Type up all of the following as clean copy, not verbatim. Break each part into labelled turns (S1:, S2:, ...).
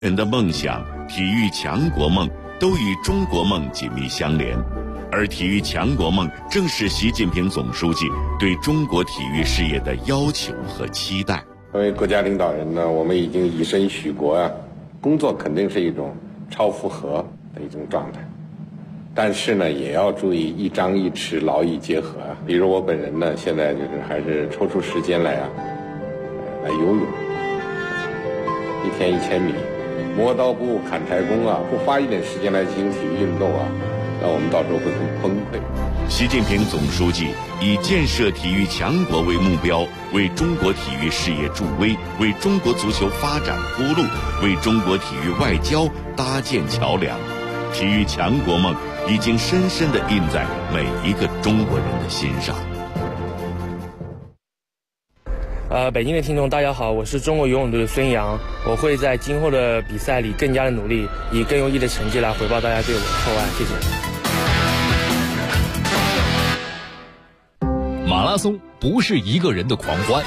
S1: 人的梦想、体育强国梦都与中国梦紧密相连，而体育强国梦正是习近平总书记对中国体育事业的要求和期待。
S2: 作为国家领导人呢，我们已经以身许国啊，工作肯定是一种超负荷的一种状态，但是呢，也要注意一张一弛，劳逸结合啊。比如我本人呢，现在就是还是抽出时间来游泳，1天1000米。磨刀不误砍柴工啊，不花一点时间来进行体育运动啊，那我们到时候会很崩溃。
S1: 习近平总书记以建设体育强国为目标，为中国体育事业助威，为中国足球发展铺路，为中国体育外交搭建桥梁。体育强国梦已经深深地印在每一个中国人的心上。
S3: 北京的听众大家好，我是中国游泳队的孙杨，我会在今后的比赛里更加的努力，以更优异的成绩来回报大家对我的厚爱，谢谢。
S4: 马拉松不是一个人的狂欢，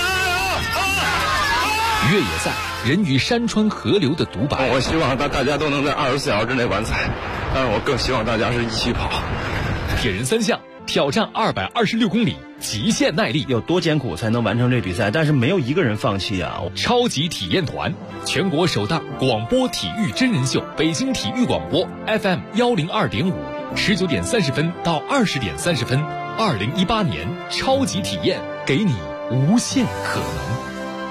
S4: 越野赛人与山川河流的独白。
S5: 我希望大家都能在24小时之内完赛，但是我更希望大家是一起跑。
S4: 铁人3项挑战226公里，极限耐力，
S6: 有多艰苦才能完成这比赛？但是没有一个人放弃啊！
S4: 超级体验团，全国首档广播体育真人秀，北京体育广播 FM 102.5，19点30分到20点30分，2018年超级体验，给你无限可能。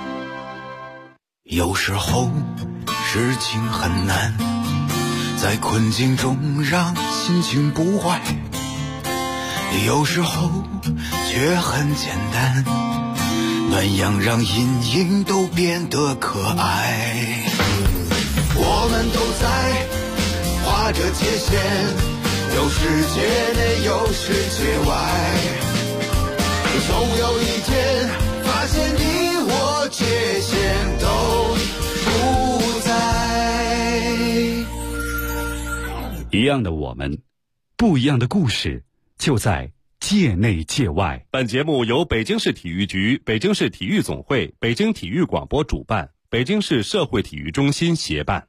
S7: 有时候事情很难，在困境中让心情不坏，有时候却很简单，暖阳让阴影都变得可爱。我们都在画着界限，有世界内有世界外，总有一天发现你我界限都不在。
S8: 一样的我们，不一样的故事，就在界内界外。
S9: 本节目由北京市体育局、北京市体育总会、北京体育广播主办，北京市社会体育中心协办。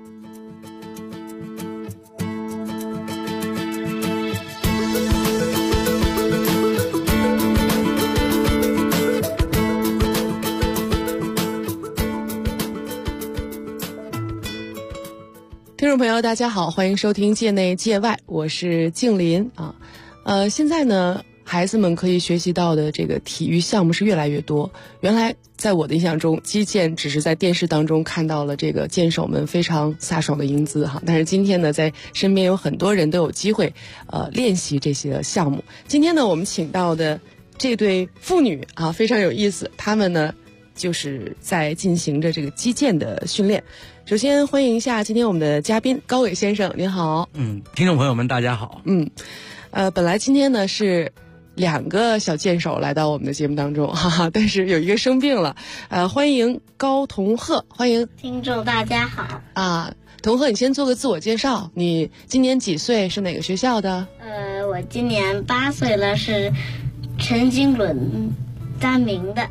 S10: 听众朋友大家好，欢迎收听界内界外，我是静林啊。现在呢孩子们可以学习到的这个体育项目是越来越多。原来在我的印象中，击剑只是在电视当中看到了这个剑手们非常飒爽的英姿哈，但是今天呢，在身边有很多人都有机会练习这些项目。今天呢，我们请到的这对父女啊非常有意思，他们呢就是在进行着这个击剑的训练。首先欢迎一下今天我们的嘉宾高伟先生，您好。
S11: 听众朋友们大家好。
S10: 本来今天呢是2个小剑手来到我们的节目当中，哈哈，但是有一个生病了。欢迎高同鹤，欢迎
S12: 听众大家好。
S10: 同鹤，你先做个自我介绍，你今年几岁，是哪个学校的？
S12: 我今年8岁了，是陈经纶3名的。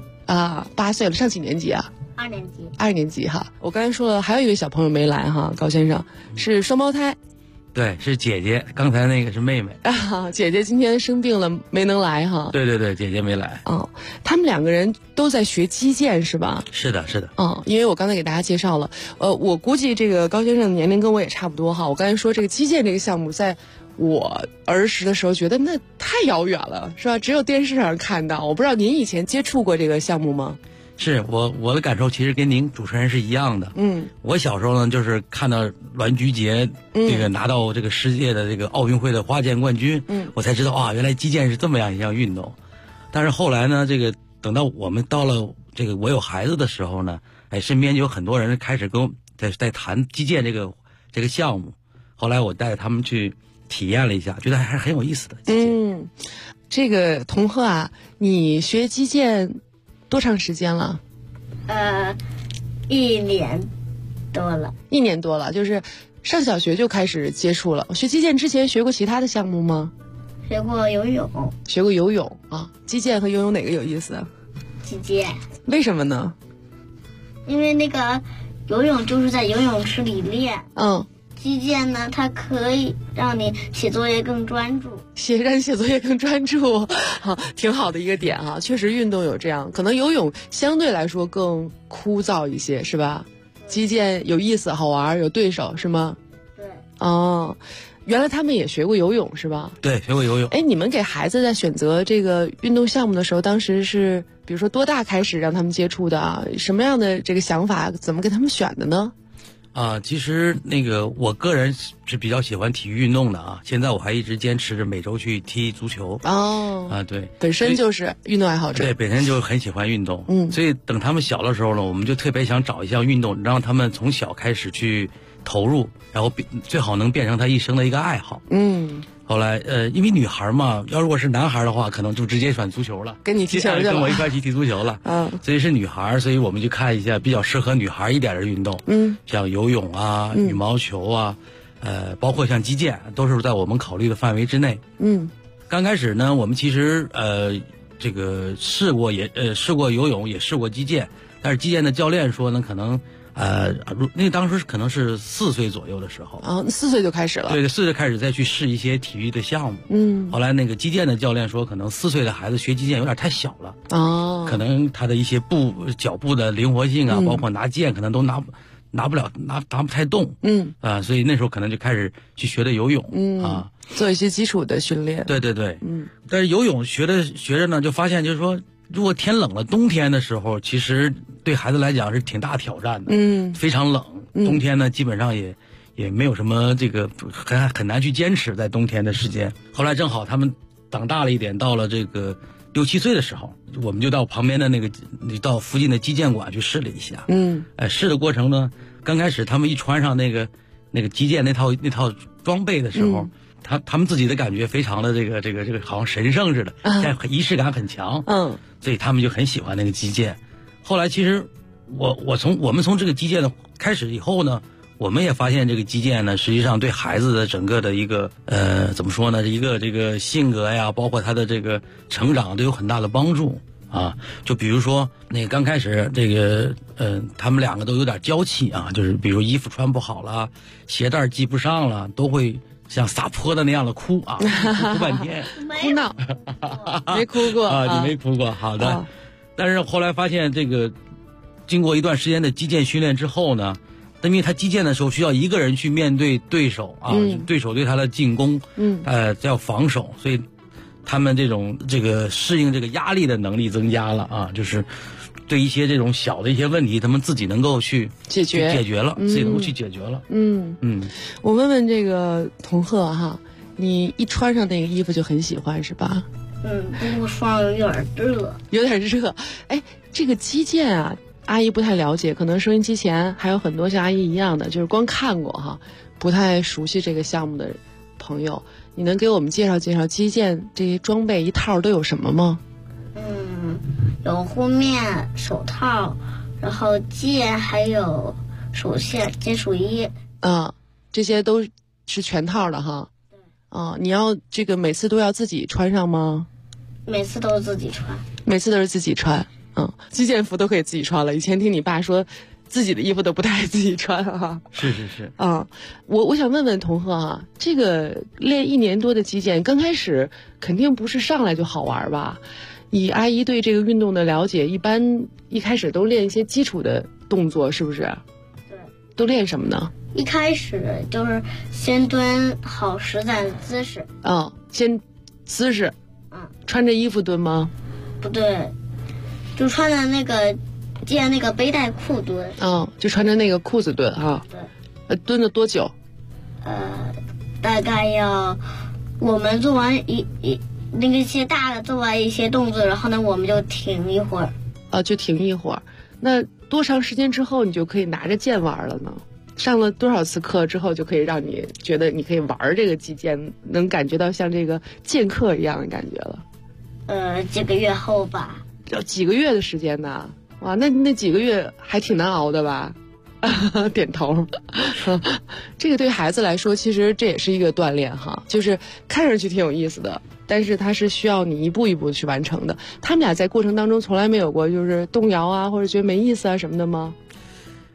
S10: 8岁了，上几年级啊
S12: ？2年级。
S10: 2年级哈。我刚才说了，还有一位小朋友没来哈，高先生是双胞胎。
S11: 对，是姐姐，刚才那个是妹妹。
S10: 姐姐今天生病了，没能来哈。
S11: 对，姐姐没来。
S10: 他们2个人都在学击剑是吧？
S11: 是的。
S10: 因为我刚才给大家介绍了，我估计这个高先生的年龄跟我也差不多哈。我刚才说这个击剑这个项目，在我儿时的时候觉得那太遥远了，是吧？只有电视上看到。我不知道您以前接触过这个项目吗？
S11: 是我的感受其实跟您主持人是一样的。我小时候呢，就是看到栾菊杰这个拿到这个世界的这个奥运会的花剑冠军，我才知道原来击剑是这么样一项运动。但是后来呢，这个等到我们到了这个我有孩子的时候呢，身边就有很多人开始跟我在谈击剑这个项目。后来我带着他们去体验了一下，觉得还是很有意思的。
S10: 这个同鹤啊，你学击剑多长时间了
S12: ？1年多了。
S10: 1年多了，就是上小学就开始接触了。学击剑之前学过其他的项目吗？
S12: 学过游泳。
S10: 学过游泳啊？击剑和游泳哪个有意思？
S12: 击剑。
S10: 为什么呢？
S12: 因为那个游泳就是在游泳池里练。击剑呢，它可以让你写作业更专注，
S10: 让你写作业更专注，挺好的一个点啊。确实运动有这样，可能游泳相对来说更枯燥一些，是吧？击剑有意思、好玩，有对手，是吗？
S12: 对。
S10: 原来他们也学过游泳，是吧？
S11: 对，学过游泳。
S10: 你们给孩子在选择这个运动项目的时候，当时是比如说多大开始让他们接触的啊？什么样的这个想法，怎么给他们选的呢？
S11: 其实我个人是比较喜欢体育运动的啊。现在我还一直坚持着每周去踢足球。对，
S10: 本身就是运动爱好者。
S11: 对，本身就很喜欢运动。所以等他们小的时候呢，我们就特别想找一项运动，让他们从小开始去投入，然后最好能变成他一生的一个爱好。后来因为女孩嘛，如果是男孩的话，可能就直接选足球了，
S10: 跟你踢球去了，
S11: 跟我一块去踢足球了。所以是女孩，所以我们就看一下比较适合女孩一点的运动。像游泳啊、羽毛球啊，包括像击剑，都是在我们考虑的范围之内。刚开始呢，我们其实这个试过游泳，也试过击剑，但是击剑的教练说呢，可能。那当时可能是4岁左右的时候
S10: 4岁就开始了。
S11: 对，4岁开始再去试一些体育的项目。后来击剑的教练说，可能4岁的孩子学击剑有点太小了。可能他的一些脚步的灵活性啊，包括拿剑可能都拿不太动。所以那时候可能就开始去学的游泳。
S10: 做一些基础的训练。
S11: 对。但是游泳学着呢，就发现就是说，如果天冷了，冬天的时候，其实对孩子来讲是挺大挑战的。非常冷，冬天呢基本上也没有什么这个很难去坚持在冬天的时间。后来正好他们长大了一点，到了这个6、7岁的时候，我们就到旁边的到附近的击剑馆去试了一下。试的过程呢，刚开始他们一穿上那个击剑那套装备的时候。他们自己的感觉非常的这个好像神圣似的，仪式感很强。所以他们就很喜欢那个击剑。后来其实我们从这个击剑的开始以后呢，我们也发现这个击剑呢，实际上对孩子的整个的一个怎么说呢，一个这个性格呀，包括他的这个成长都有很大的帮助啊。就比如说刚开始他们2个都有点娇气啊，就是比如衣服穿不好了，鞋带系不上了，都会像撒泼的那样的哭啊，哭半天，
S10: 哭闹，没哭过
S11: 啊？你没哭过，好的。但是后来发现经过一段时间的击剑训练之后呢，因为他击剑的时候需要一个人去面对对手啊，对手对他的进攻，要防守，所以他们这个适应这个压力的能力增加了啊，就是对一些这种小的一些问题，他们自己能够去解决了，自己能够去解决了。
S10: 我问问这个童鹤哈，你一穿上那个衣服就很喜欢是吧？
S12: 不过双有点热。有点热。
S10: 这个击剑啊，阿姨不太了解，可能收音机前还有很多像阿姨一样的，就是光看过哈，不太熟悉这个项目的朋友，你能给我们介绍介绍击剑这些装备一套都有什么吗？
S12: 有护面、手套，然后剑，还有手线、金属衣。
S10: 这些都是全套的哈。对。你要这个每次都要自己穿上吗？
S12: 每次都是自己穿。
S10: 每次都是自己穿。击剑服都可以自己穿了。以前听你爸说，自己的衣服都不太自己穿哈。
S11: 是。
S10: 我想问问童鹤哈，这个练1年多的击剑，刚开始肯定不是上来就好玩吧？以阿姨对这个运动的了解，一般一开始都练一些基础的动作，是不是？
S12: 对。
S10: 都练什么呢？
S12: 一开始就是先蹲好实在的姿势。
S10: 先姿势。穿着衣服蹲吗？
S12: 不对，就穿着那个背带裤蹲。
S10: 就穿着那个裤子蹲哈。对。蹲了多久？
S12: 大概要我们做完那些大的做完一些动作，然后呢，我们就停一会儿。
S10: 就停一会儿。那多长时间之后你就可以拿着剑玩了呢？上了多少次课之后就可以让你觉得你可以玩这个击剑，能感觉到像这个剑客一样的感觉了？
S12: 几个月后吧。
S10: 要几个月的时间呢？哇，那几个月还挺难熬的吧？点头。这个对孩子来说，其实这也是一个锻炼哈，就是看上去挺有意思的，但是它是需要你一步一步去完成的。他们俩在过程当中从来没有过就是动摇啊，或者觉得没意思啊什么的吗？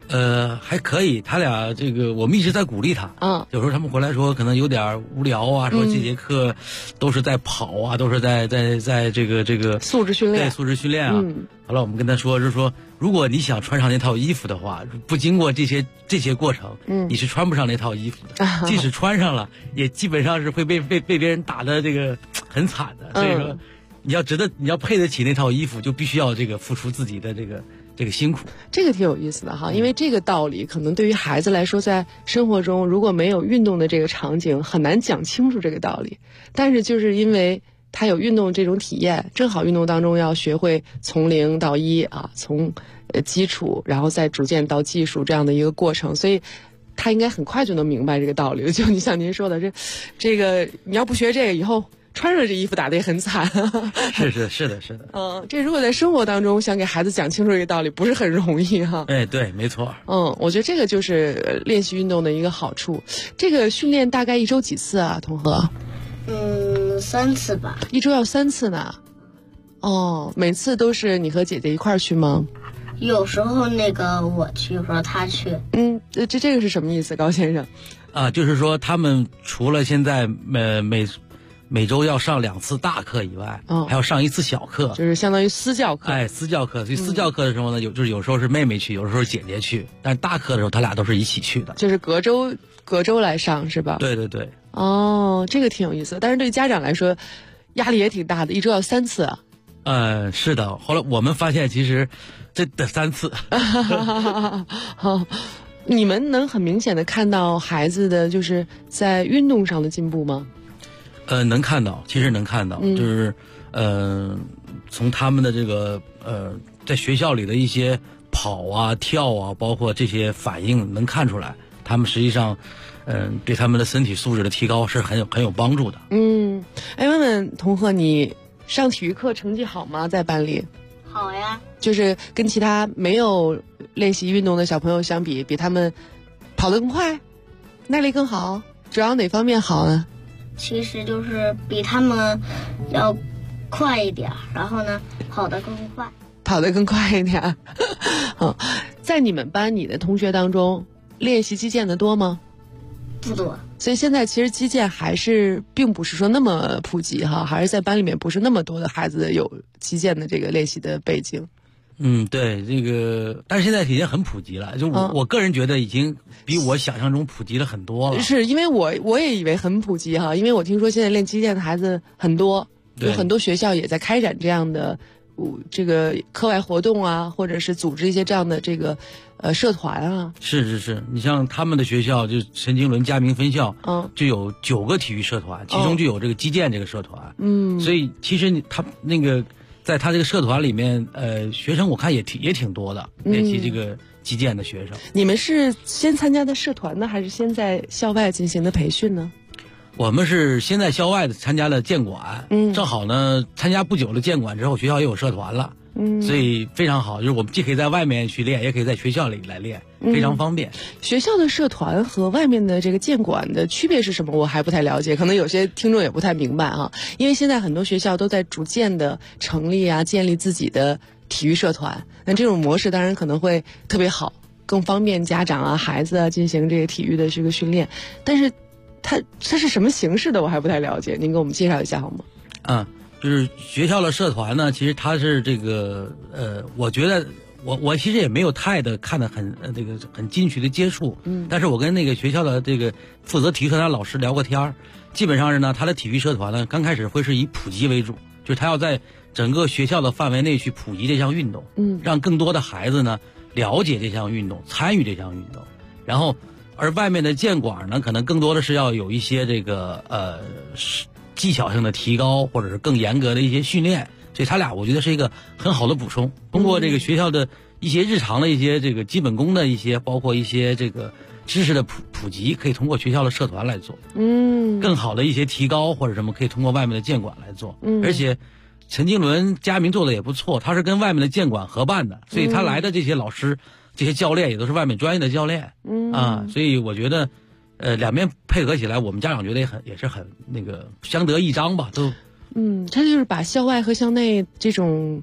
S11: 还可以，他俩这个我们一直在鼓励他。有时候他们回来说可能有点无聊啊，说这节课都是在跑啊，都是在这个
S10: 素质训练，
S11: 对素质训练啊。后来我们跟他说，就是说，如果你想穿上那套衣服的话，不经过这些过程，你是穿不上那套衣服的。即使穿上了，也基本上是会被别人打的这个很惨的。所以说，你要配得起那套衣服，就必须要这个付出自己的这个辛苦。
S10: 这个挺有意思的哈，因为这个道理可能对于孩子来说，在生活中如果没有运动的这个场景，很难讲清楚这个道理。但是就是因为他有运动这种体验，正好运动当中要学会从0到1啊，从基础然后再逐渐到技术这样的一个过程，所以他应该很快就能明白这个道理。就你像您说的，这个你要不学这个，以后穿上这衣服打得也很惨。
S11: 是的。
S10: 这如果在生活当中想给孩子讲清楚这个道理，不是很容易哈。
S11: 哎，对，没错。
S10: 我觉得这个就是练习运动的一个好处。这个训练大概1周几次啊，同和
S12: ？3次吧。
S10: 1周要3次呢？每次都是你和姐姐一块儿去吗？
S12: 有时候我去，有时候他去。
S10: 这个是什么意思，高先生？
S11: 就是说他们除了现在每周要上2次大课以外，还要上1次小课，
S10: 就是相当于私教课。
S11: 私教课。所以私教课的时候呢，有时候是妹妹去，有时候是姐姐去，但是大课的时候他俩都是一起去的。
S10: 就是隔周来上是吧？
S11: 对。
S10: 这个挺有意思的，但是对家长来说压力也挺大的，1周要3次啊。
S11: 是的。后来我们发现其实这得3次。
S10: 你们能很明显的看到孩子的就是在运动上的进步吗？
S11: 能看到，其实能看到，就是从他们的这个在学校里的一些跑啊、跳啊，包括这些反应能看出来，他们实际上对他们的身体素质的提高是很有帮助的。
S10: 问问同和，你上体育课成绩好吗？在班里？
S12: 好呀。
S10: 就是跟其他没有练习运动的小朋友相比，比他们跑得更快，耐力更好，主要哪方面好呢？
S12: 其实就是比他们要快一点，然后呢跑得更快一点。在你们班你的同学当中练习击剑的多吗？ 不多。
S10: 所以现在其实击剑还是并不是说那么普及哈，还是在班里面不是那么多的孩子有击剑的这个练习的背景。
S11: 对，这个但是现在已经很普及了，就我个人觉得已经比我想象中普及了很多了。
S10: 是因为我也以为很普及哈，因为我听说现在练击剑的孩子很多，有很多学校也在开展这样的这个课外活动啊，或者是组织一些这样的这个社团啊。
S11: 是，你像他们的学校就陈经纶嘉明分校，就有9个体育社团，其中就有这个击剑这个社团。所以其实他那个在他这个社团里面，学生我看也挺多的，练习这个击剑的学生。
S10: 你们是先参加的社团呢，还是先在校外进行的培训呢？
S11: 我们是先在校外的参加了剑馆，正好呢参加不久的剑馆之后，学校也有社团了，所以非常好，就是我们既可以在外面去练，也可以在学校里来练，非常方便。
S10: 学校的社团和外面的这个剑馆的区别是什么？我还不太了解，可能有些听众也不太明白啊。因为现在很多学校都在逐渐的成立啊，建立自己的体育社团，那这种模式当然可能会特别好，更方便家长啊、孩子啊进行这个体育的这个训练，但是它是什么形式的我还不太了解，您给我们介绍一下好吗？
S11: 就是学校的社团呢，其实它是这个我觉得我其实也没有太的看得很近距离的接触，但是我跟那个学校的这个负责体育社团老师聊过天，基本上是呢，他的体育社团呢刚开始会是以普及为主，就是他要在整个学校的范围内去普及这项运动，让更多的孩子呢了解这项运动，参与这项运动，然后而外面的剑馆呢，可能更多的是要有一些这个技巧性的提高，或者是更严格的一些训练，所以他俩我觉得是一个很好的补充。通过这个学校的一些日常的一些这个基本功的一些，包括一些这个知识的普及，可以通过学校的社团来做。更好的一些提高或者什么，可以通过外面的剑馆来做。而且陈经纶嘉明做的也不错，他是跟外面的剑馆合办的，所以他来的这些老师、这些教练也都是外面专业的教练。所以我觉得两边配合起来，我们家长觉得也是很那个相得益彰吧，都。
S10: 他就是把校外和校内这种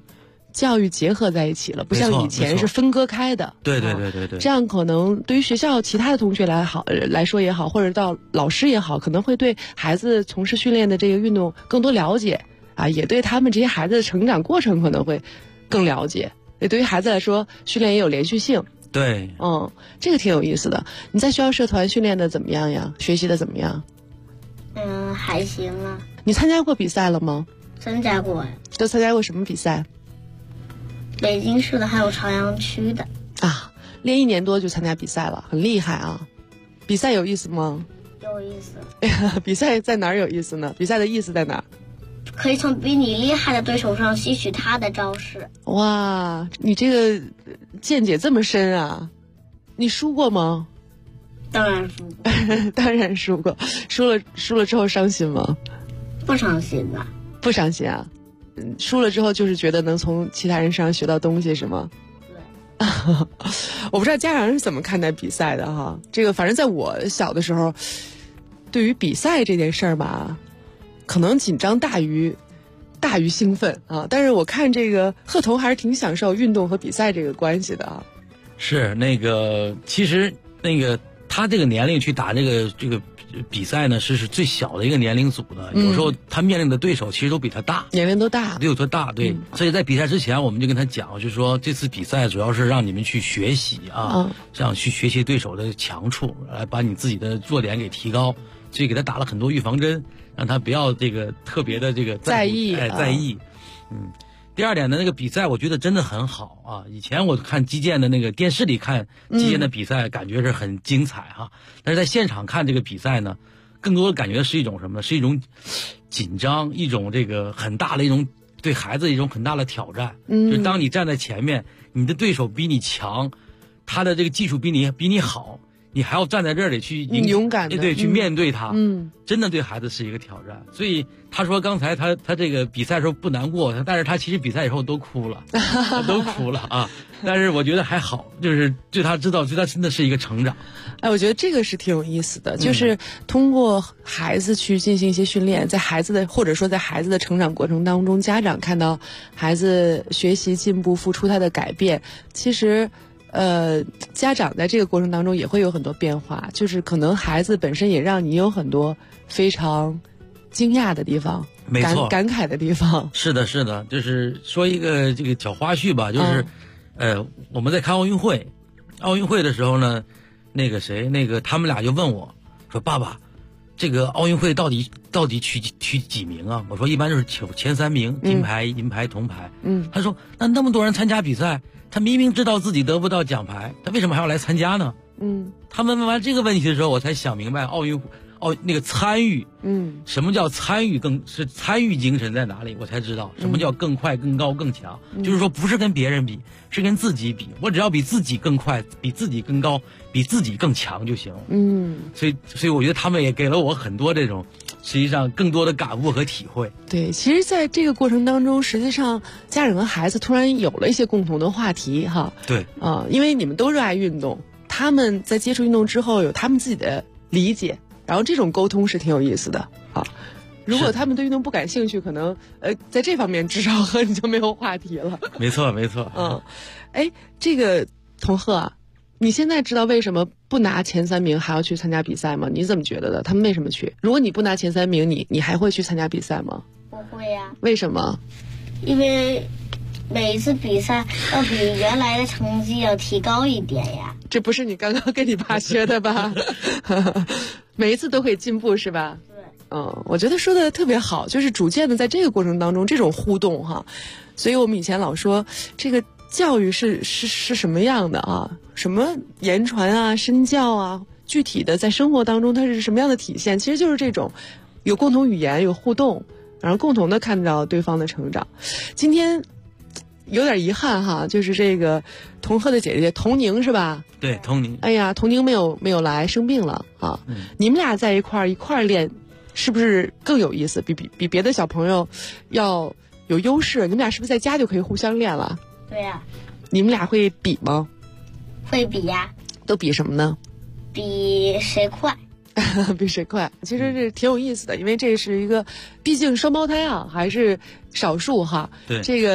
S10: 教育结合在一起了，不像以前是分割开的。
S11: 对，
S10: 这样可能对于学校其他的同学来说也好，或者到老师也好，可能会对孩子从事训练的这个运动更多了解啊，也对他们这些孩子的成长过程可能会更了解。也对于孩子来说，训练也有连续性。
S11: 对，
S10: 这个挺有意思的。你在学校社团训练的怎么样呀？学习的怎么样？
S12: 还行啊。
S10: 你参加过比赛了吗？
S12: 参加过呀。
S10: 都参加过什么比赛？
S12: 北京市的还有朝阳区的。
S10: 啊，练1年多就参加比赛了，很厉害啊。比赛有意思吗？
S12: 有意思。
S10: 比赛在哪儿有意思呢？比赛的意思在哪儿？
S12: 可以从比你厉害的对手上吸取他的招式。
S10: 哇，你这个见解这么深啊！你输过吗？
S12: 当然输过。
S10: 当然输过。输了之后伤心吗？
S12: 不伤心吧。
S10: 不伤心啊。输了之后就是觉得能从其他人身上学到东西是吗？
S12: 对。
S10: 我不知道家长是怎么看待比赛的哈。这个反正在我小的时候，对于比赛这件事儿吧，可能紧张大于兴奋啊。但是我看这个贺彤还是挺享受运动和比赛这个关系的啊。
S11: 是那个，其实那个他这个年龄去打这个比赛呢，是最小的一个年龄组的。有时候他面临的对手其实都比他大，
S10: 年龄都大，
S11: 都有多大。对，所以在比赛之前，我们就跟他讲，就是说这次比赛主要是让你们去学习啊，这样去学习对手的强处，来把你自己的弱点给提高。所以给他打了很多预防针，让他不要这个特别的这个
S10: 在意。
S11: 第二点呢，那个比赛我觉得真的很好啊。以前我看击剑的那个电视里看击剑的比赛，感觉是很精彩哈。但是在现场看这个比赛呢，更多的感觉是一种什么呢？是一种紧张，一种这个很大的一种对孩子一种很大的挑战。就是当你站在前面，你的对手比你强，他的这个技术比你好，你还要站在这里去
S10: 勇敢的
S11: 对去面对他，真的对孩子是一个挑战。所以他说刚才他这个比赛的时候不难过，但是他其实比赛以后都哭了，都哭了啊。但是我觉得还好，就是对他真的是一个成长。
S10: 我觉得这个是挺有意思的，就是通过孩子去进行一些训练，在孩子的或者说在孩子的成长过程当中，家长看到孩子学习进步，付出他的改变，其实家长在这个过程当中也会有很多变化，就是可能孩子本身也让你有很多非常惊讶的地方，
S11: 没错，
S10: 感慨的地方。
S11: 是的，就是说一个这个小花絮吧，就是我们在看奥运会的时候呢，那个他们俩就问我说：“爸爸，这个奥运会到底取几名啊？”我说：“一般就是前3名，金牌、银牌、铜牌。”他说：“那么多人参加比赛，他明明知道自己得不到奖牌，他为什么还要来参加呢？”他们问完这个问题的时候，我才想明白那个参与，什么叫参与？是参与精神在哪里？我才知道什么叫更快、更高、更强。就是说，不是跟别人比，是跟自己比。我只要比自己更快，比自己更高，比自己更强就行了。所以我觉得他们也给了我很多这种，实际上更多的感悟和体会。
S10: 对，其实在这个过程当中，实际上家长和孩子突然有了一些共同的话题哈。
S11: 对
S10: 因为你们都热爱运动，他们在接触运动之后有他们自己的理解。然后这种沟通是挺有意思的啊！如果他们对运动不感兴趣，可能在这方面至少和你就没有话题了。
S11: 没错。
S10: 这个童贺啊，你现在知道为什么不拿前3名还要去参加比赛吗？你怎么觉得的？他们为什么去？如果你不拿前3名，你还会去参加比赛吗？
S12: 不会呀。
S10: 为什么？
S12: 因为每一次比赛要比原来的成绩要提高一点呀。
S10: 这不是你刚刚跟你爸学的吧？每一次都可以进步是吧？
S12: 对。
S10: 我觉得说的特别好，就是逐渐的在这个过程当中这种互动哈，所以我们以前老说这个教育是什么样的啊？什么言传啊、身教啊，具体的在生活当中它是什么样的体现？其实就是这种有共同语言、有互动，然后共同的看到对方的成长。今天有点遗憾哈，就是这个童贺的姐姐童宁是吧？
S11: 对，童宁。
S10: 哎呀，童宁没有来，生病了啊。你们俩在一块儿练，是不是更有意思？比别的小朋友要有优势？你们俩是不是在家就可以互相练了？
S12: 对呀。
S10: 你们俩会比吗？
S12: 会比呀。
S10: 都比什么呢？
S12: 比谁快。
S10: 比谁快，其实是挺有意思的，因为这是一个，毕竟双胞胎啊，还是少数哈。
S11: 对，
S10: 这个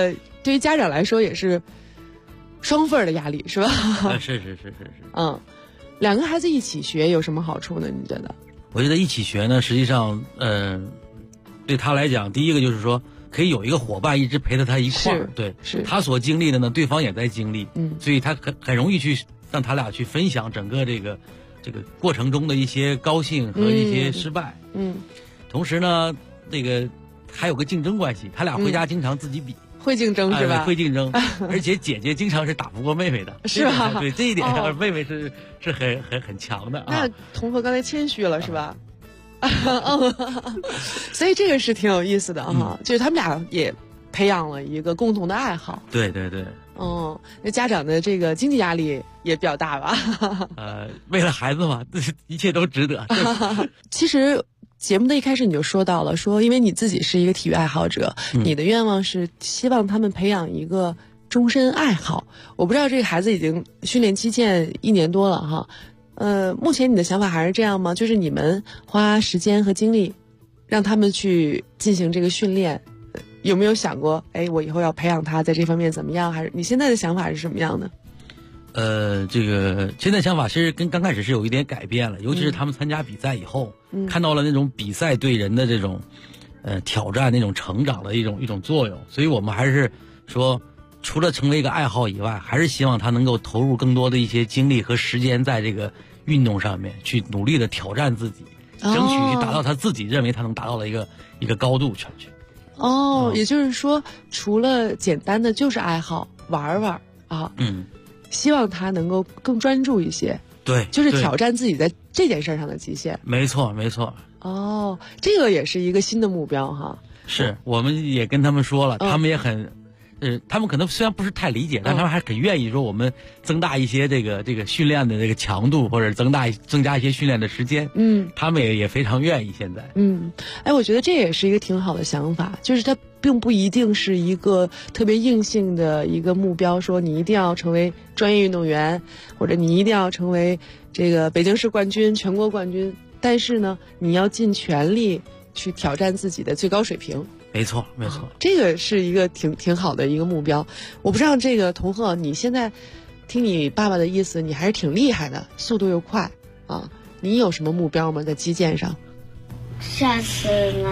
S10: 对于家长来说也是双份的压力，是吧？
S11: 是。
S10: 两个孩子一起学有什么好处呢？你觉得？
S11: 我觉得一起学呢，实际上，对他来讲，第一个就是说，可以有一个伙伴一直陪着他一块儿，对，
S10: 是
S11: 他所经历的呢，对方也在经历，所以他很容易去让他俩去分享整个这个过程中的一些高兴和一些失败，同时呢，这个还有个竞争关系，他俩回家经常自己比。
S10: 会竞争是吧？
S11: 会竞争，而且姐姐经常是打不过妹妹的，
S10: 是吧？
S11: 对这一点上，妹妹是很强的啊。
S10: 那童鹤刚才谦虚了是吧？所以这个是挺有意思的哈，就是他们俩也培养了一个共同的爱好。
S11: 对。
S10: 那家长的这个经济压力也比较大吧？
S11: 为了孩子嘛，一切都值得。
S10: 其实。节目的一开始你就说到了，说因为你自己是一个体育爱好者，你的愿望是希望他们培养一个终身爱好。我不知道这个孩子已经训练击剑1年多了哈，目前你的想法还是这样吗？就是你们花时间和精力让他们去进行这个训练，有没有想过，我以后要培养他在这方面怎么样？还是你现在的想法是什么样的？
S11: 这个现在想法其实跟刚开始是有一点改变了，尤其是他们参加比赛以后，看到了那种比赛对人的这种挑战、那种成长的一种作用，所以我们还是说，除了成为一个爱好以外，还是希望他能够投入更多的一些精力和时间在这个运动上面，去努力的挑战自己，争取去达到他自己认为他能达到的一个高度上去。
S10: 也就是说，除了简单的就是爱好玩玩啊，希望他能够更专注一些，
S11: 对，
S10: 就是挑战自己在这件事上的极限。
S11: 没错。
S10: 这个也是一个新的目标哈。
S11: 是，我们也跟他们说了，他们也很，他们可能虽然不是太理解，但他们还很愿意说我们增大一些这个训练的这个强度，或者增加一些训练的时间。他们也非常愿意现在。
S10: 我觉得这也是一个挺好的想法，就是他并不一定是一个特别硬性的一个目标，说你一定要成为专业运动员，或者你一定要成为这个北京市冠军、全国冠军。但是呢，你要尽全力去挑战自己的最高水平。
S11: 没错。
S10: 这个是一个挺好的一个目标。我不知道这个童鹤，你现在听你爸爸的意思，你还是挺厉害的，速度又快啊。你有什么目标吗？在击剑上？
S12: 下次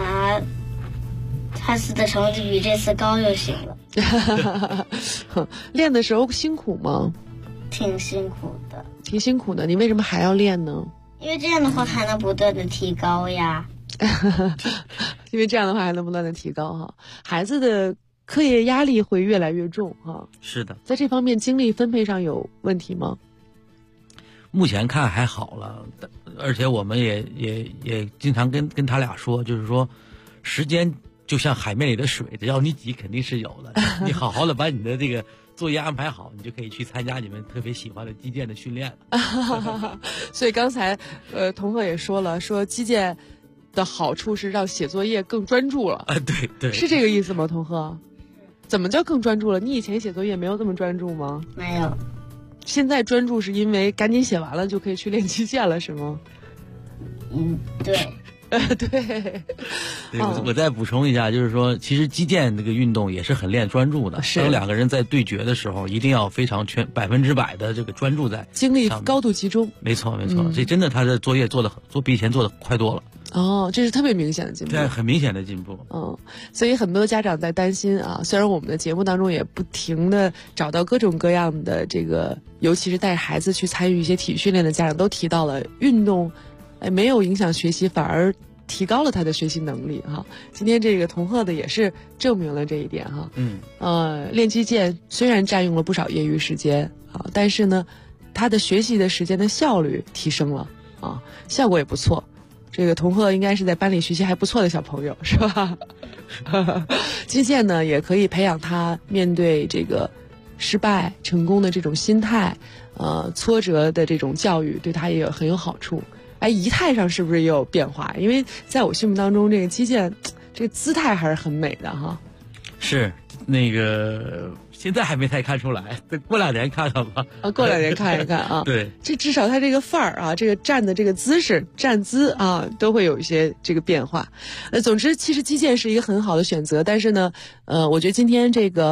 S12: 的成绩比这次高就行了。
S10: 练的时候辛苦吗？
S12: 挺辛苦的。
S10: 你为什么还要练呢？
S12: 因为这样的话还能不断的提高呀。
S10: 因为这样的话还能不断的提高哈。孩子的课业压力会越来越重哈。
S11: 是的。
S10: 在这方面精力分配上有问题吗？
S11: 目前看还好了，而且我们也经常跟他俩说，就是说时间就像海面里的水，只要你挤肯定是有的。你好好的把你的这个作业安排好，你就可以去参加你们特别喜欢的击剑的训练了。
S10: 所以刚才童鹤也说了，说击剑的好处是让写作业更专注了。
S11: 对，
S10: 是这个意思吗？童鹤，怎么叫更专注了？你以前写作业没有这么专注吗？
S12: 没有。
S10: 现在专注是因为赶紧写完了就可以去练击剑了，是吗？
S12: 对。
S10: 对，
S11: 我再补充一下，就是说，其实击剑这个运动也是很练专注的。当两个人在对决的时候，一定要非常100%的这个专注在，
S10: 精力高度集中。
S11: 没错，这真的他的作业比以前做的快多了。
S10: 这是特别明显的进步。
S11: 对，很明显的进步。
S10: 所以很多家长在担心啊，虽然我们的节目当中也不停的找到各种各样的这个，尤其是带孩子去参与一些体育训练的家长都提到了运动。没有影响学习，反而提高了他的学习能力哈。今天这个童鹤的也是证明了这一点哈。练击剑虽然占用了不少业余时间啊，但是呢，他的学习的时间的效率提升了啊，效果也不错。这个童鹤应该是在班里学习还不错的小朋友，是吧？击剑呢，也可以培养他面对这个失败、成功的这种心态，挫折的这种教育，对他也很有好处。仪态上是不是也有变化？因为在我心目当中，这个击剑这个姿态还是很美的哈。
S11: 是那个现在还没太看出来，过2年看看吧。
S10: 过2年看一看啊。
S11: 对，
S10: 这至少他这个范儿啊，这个站的这个姿势、站姿啊，都会有一些这个变化。总之，其实击剑是一个很好的选择，但是呢，我觉得今天这个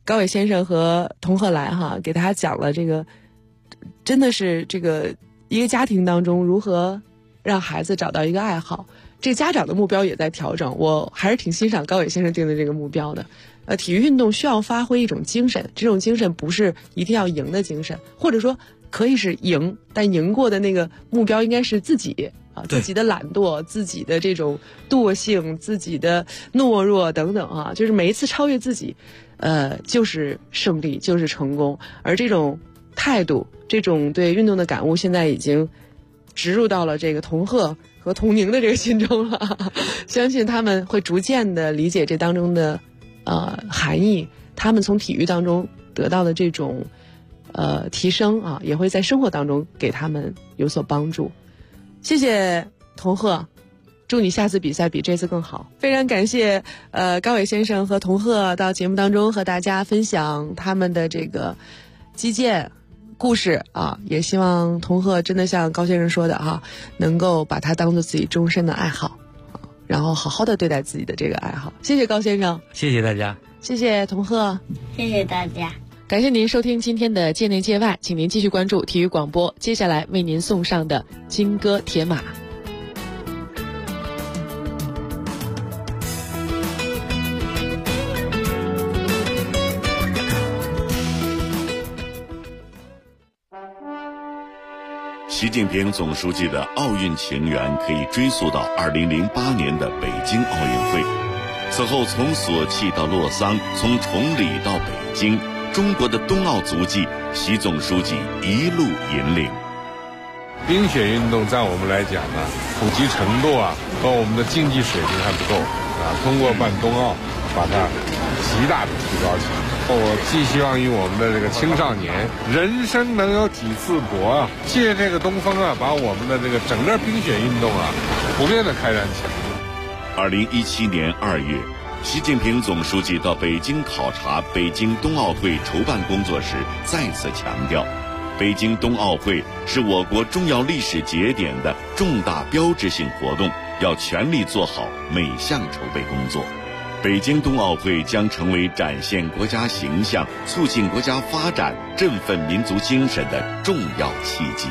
S10: 高伟先生和童鹤来哈，给大家讲了这个，真的是这个一个家庭当中如何让孩子找到一个爱好。这个家长的目标也在调整，我还是挺欣赏高伟先生定的这个目标的。体育运动需要发挥一种精神，这种精神不是一定要赢的精神，或者说可以是赢，但赢过的那个目标应该是自己啊，自己的懒惰，自己的这种惰性，自己的懦弱等等啊，就是每一次超越自己，就是胜利，就是成功。而这种态度，这种对运动的感悟，现在已经植入到了这个童鹤和童宁的这个心中了。相信他们会逐渐的理解这当中的含义，他们从体育当中得到的这种提升啊，也会在生活当中给他们有所帮助。谢谢童鹤，祝你下次比赛比这次更好。非常感谢高伟先生和童鹤到节目当中和大家分享他们的这个击剑故事啊，也希望童鹤真的像高先生说的哈，能够把它当做自己终身的爱好，然后好好的对待自己的这个爱好。谢谢高先生，
S11: 谢谢大家，
S10: 谢谢童鹤，
S12: 谢谢大家。
S10: 感谢您收听今天的界内界外，请您继续关注体育广播，接下来为您送上的金戈铁马。
S1: 习近平总书记的奥运情缘可以追溯到2008年的北京奥运会。此后从索契到洛桑，从崇礼到北京，中国的冬奥足迹，习总书记一路引领。
S2: 冰雪运动在我们来讲呢，普及程度和我们的竞技水平还不够通过办冬奥，把它极大的提高起来。我寄希望于我们的这个青少年，人生能有几次搏借这个东风把我们的这个整个冰雪运动普遍的开展起来。
S1: 2017年2月，习近平总书记到北京考察北京冬奥会筹办工作时，再次强调，北京冬奥会是我国重要历史节点的重大标志性活动，要全力做好每项筹备工作。北京冬奥会将成为展现国家形象、促进国家发展、振奋民族精神的重要契机。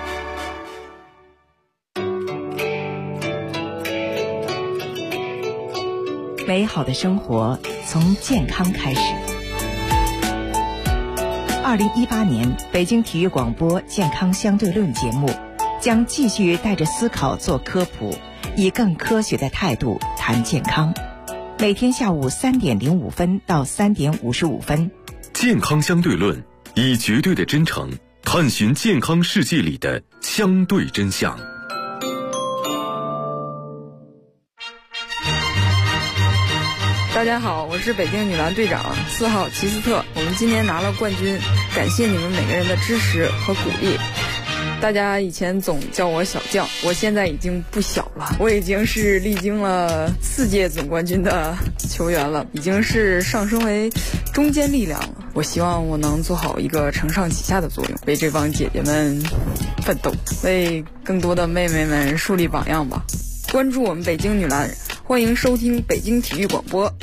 S13: 美好的生活从健康开始。2018年北京体育广播健康相对论节目将继续带着思考做科普，以更科学的态度谈健康。每天下午3点05分到3点55分，
S14: 健康相对论，以绝对的真诚探寻健康世界里的相对真相。
S15: 大家好，我是北京女篮队长4号齐斯特，我们今年拿了冠军，感谢你们每个人的支持和鼓励。大家以前总叫我小将，我现在已经不小了，我已经是历经了4届总冠军的球员了，已经是上升为中坚力量了。我希望我能做好一个承上启下的作用，为这帮姐姐们奋斗，为更多的妹妹们树立榜样吧。关注我们北京女篮，欢迎收听北京体育广播。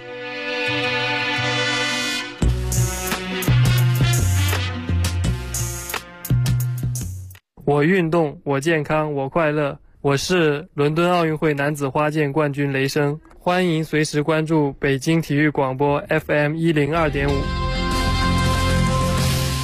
S3: 我运动，我健康，我快乐。我是伦敦奥运会男子花剑冠军雷声，欢迎随时关注北京体育广播 FM102.5。